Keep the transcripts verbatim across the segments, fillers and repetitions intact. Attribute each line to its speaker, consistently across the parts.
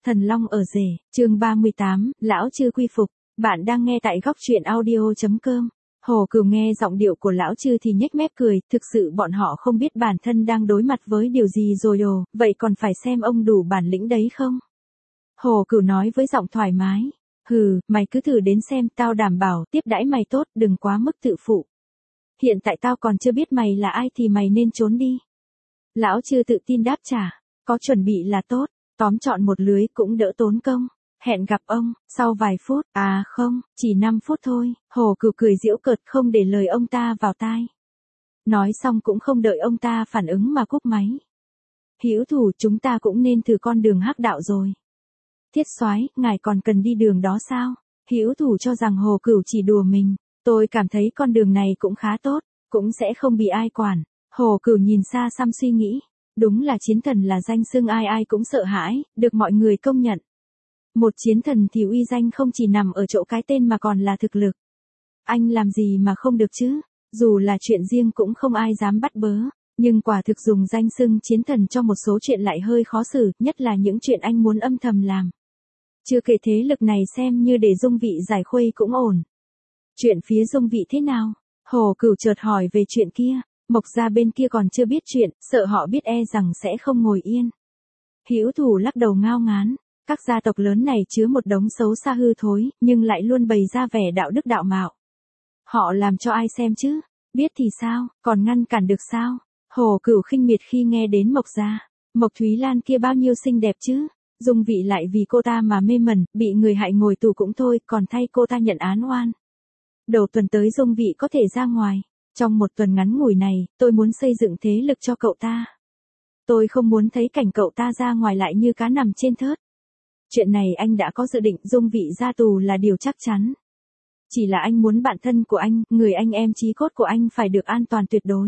Speaker 1: Thần Long ở rể, chương ba mươi tám, lão Chư quy phục. Bạn đang nghe tại góc truyện audio chấm com. Hồ Cửu nghe giọng điệu của lão Chư thì nhếch mép cười, thực sự bọn họ không biết bản thân đang đối mặt với điều gì rồi đồ, vậy còn phải xem ông đủ bản lĩnh đấy không? Hồ Cửu nói với giọng thoải mái, hừ, mày cứ thử đến xem, tao đảm bảo tiếp đãi mày tốt, đừng quá mức tự phụ. Hiện tại tao còn chưa biết mày là ai thì mày nên trốn đi. Lão Chư tự tin đáp trả, có chuẩn bị là tốt. Tóm trọn một lưới cũng đỡ tốn công. Hẹn gặp ông, sau vài phút, à không, chỉ năm phút thôi. Hồ Cửu cười giễu cợt không để lời ông ta vào tai. Nói xong cũng không đợi ông ta phản ứng mà cúp máy. Hữu thủ, chúng ta cũng nên thử con đường hắc đạo rồi. Thiết soái, ngài còn cần đi đường đó sao? Hữu thủ cho rằng Hồ Cửu chỉ đùa mình. Tôi cảm thấy con đường này cũng khá tốt, cũng sẽ không bị ai quản. Hồ Cửu nhìn xa xăm suy nghĩ. Đúng là chiến thần là danh xưng ai ai cũng sợ hãi, được mọi người công nhận. Một chiến thần thì uy danh không chỉ nằm ở chỗ cái tên mà còn là thực lực. Anh làm gì mà không được chứ? Dù là chuyện riêng cũng không ai dám bắt bớ, nhưng quả thực dùng danh xưng chiến thần cho một số chuyện lại hơi khó xử, nhất là những chuyện anh muốn âm thầm làm. Chưa kể thế lực này xem như để Dung Vị giải khuây cũng ổn. Chuyện phía Dung Vị thế nào? Hồ Cửu chợt hỏi về chuyện kia. Mộc gia bên kia còn chưa biết chuyện, sợ họ biết e rằng sẽ không ngồi yên. Hữu thủ lắc đầu ngao ngán, các gia tộc lớn này chứa một đống xấu xa hư thối, nhưng lại luôn bày ra vẻ đạo đức đạo mạo. Họ làm cho ai xem chứ? Biết thì sao, còn ngăn cản được sao? Hồ Cửu khinh miệt khi nghe đến Mộc gia. Mộc Thúy Lan kia bao nhiêu xinh đẹp chứ? Dung Vị lại vì cô ta mà mê mẩn, bị người hại ngồi tù cũng thôi, còn thay cô ta nhận án oan. Đầu tuần tới Dung Vị có thể ra ngoài. Trong một tuần ngắn ngủi này, tôi muốn xây dựng thế lực cho cậu ta. Tôi không muốn thấy cảnh cậu ta ra ngoài lại như cá nằm trên thớt. Chuyện này anh đã có dự định, Dung Vị ra tù là điều chắc chắn. Chỉ là anh muốn bạn thân của anh, người anh em chí cốt của anh phải được an toàn tuyệt đối.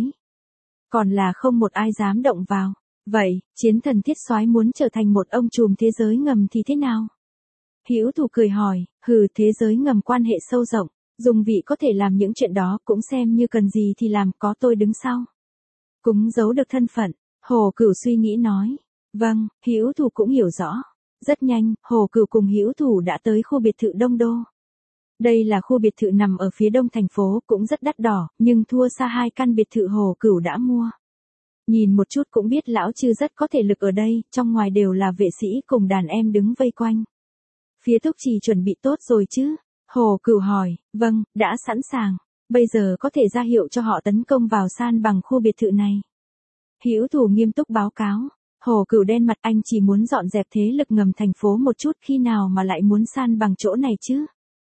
Speaker 1: Còn là không một ai dám động vào. Vậy, chiến thần Thiết soái muốn trở thành một ông trùm thế giới ngầm thì thế nào? Hữu thủ cười hỏi, hừ, thế giới ngầm quan hệ sâu rộng. Dung Vị có thể làm những chuyện đó, cũng xem như cần gì thì làm, có tôi đứng sau. Cũng giấu được thân phận. Hồ Cửu suy nghĩ nói. Vâng, Hữu thủ cũng hiểu rõ. Rất nhanh, Hồ Cửu cùng Hữu thủ đã tới khu biệt thự Đông Đô. Đây là khu biệt thự nằm ở phía đông thành phố, cũng rất đắt đỏ, nhưng thua xa hai căn biệt thự Hồ Cửu đã mua. Nhìn một chút cũng biết lão Chư rất có thể lực ở đây, trong ngoài đều là vệ sĩ cùng đàn em đứng vây quanh. Phía Túc Trì chuẩn bị tốt rồi chứ? Hồ Cửu hỏi, vâng, đã sẵn sàng. Bây giờ có thể ra hiệu cho họ tấn công vào san bằng khu biệt thự này. Hữu thủ nghiêm túc báo cáo. Hồ Cửu đen mặt, anh chỉ muốn dọn dẹp thế lực ngầm thành phố một chút, khi nào mà lại muốn san bằng chỗ này chứ?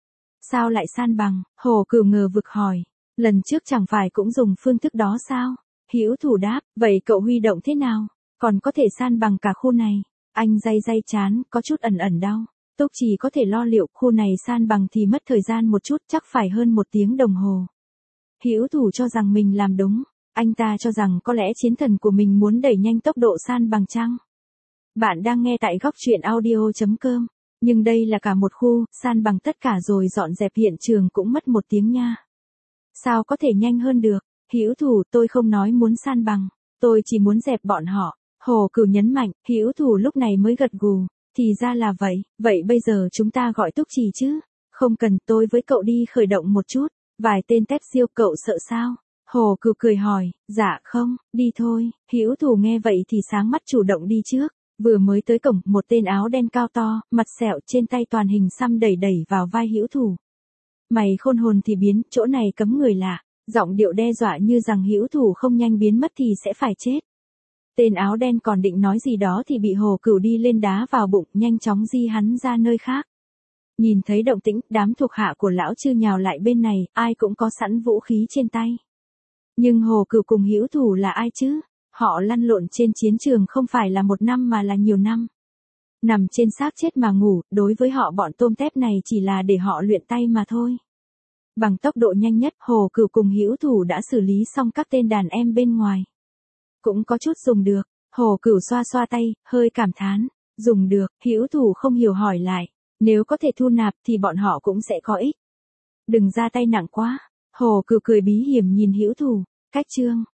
Speaker 1: Sao lại san bằng? Hồ Cửu ngờ vực hỏi. Lần trước chẳng phải cũng dùng phương thức đó sao? Hữu thủ đáp, vậy cậu huy động thế nào? Còn có thể san bằng cả khu này. Anh day day chán, có chút ẩn ẩn đau. Túc Trì có thể lo liệu, khu này san bằng thì mất thời gian một chút, chắc phải hơn một tiếng đồng hồ. Hữu thủ cho rằng mình làm đúng, anh ta cho rằng có lẽ chiến thần của mình muốn đẩy nhanh tốc độ san bằng chăng? Bạn đang nghe tại góc truyện audio chấm com, nhưng đây là cả một khu, san bằng tất cả rồi dọn dẹp hiện trường cũng mất một tiếng nha. Sao có thể nhanh hơn được? Hữu thủ, tôi không nói muốn san bằng, tôi chỉ muốn dẹp bọn họ. Hồ Cửu nhấn mạnh, Hữu thủ lúc này mới gật gù. Thì ra là vậy, vậy bây giờ chúng ta gọi Túc Trì chứ? Không cần, tôi với cậu đi khởi động một chút. Vài tên tép siêu, cậu sợ sao? Hồ Cửu cười hỏi, dạ không, đi thôi. Hữu thủ nghe vậy thì sáng mắt chủ động đi trước. Vừa mới tới cổng, một tên áo đen cao to, mặt sẹo, trên tay toàn hình xăm đẩy đẩy vào vai Hữu thủ. Mày khôn hồn thì biến, chỗ này cấm người lạ. Giọng điệu đe dọa như rằng Hữu thủ không nhanh biến mất thì sẽ phải chết. Tên áo đen còn định nói gì đó thì bị Hồ Cửu đi lên đá vào bụng, nhanh chóng di hắn ra nơi khác. Nhìn thấy động tĩnh, đám thuộc hạ của lão Chư nhào lại bên này, ai cũng có sẵn vũ khí trên tay. Nhưng Hồ Cửu cùng Hữu thủ là ai chứ? Họ lăn lộn trên chiến trường không phải là một năm mà là nhiều năm. Nằm trên xác chết mà ngủ, đối với họ bọn tôm tép này chỉ là để họ luyện tay mà thôi. Bằng tốc độ nhanh nhất, Hồ Cửu cùng Hữu thủ đã xử lý xong các tên đàn em bên ngoài. Cũng có chút dùng được. Hồ Cửu xoa xoa tay, hơi cảm thán. Dùng được, Hữu thủ không hiểu hỏi lại. Nếu có thể thu nạp thì bọn họ cũng sẽ có ích. Đừng ra tay nặng quá. Hồ Cửu cười bí hiểm nhìn Hữu thủ. Cách chương.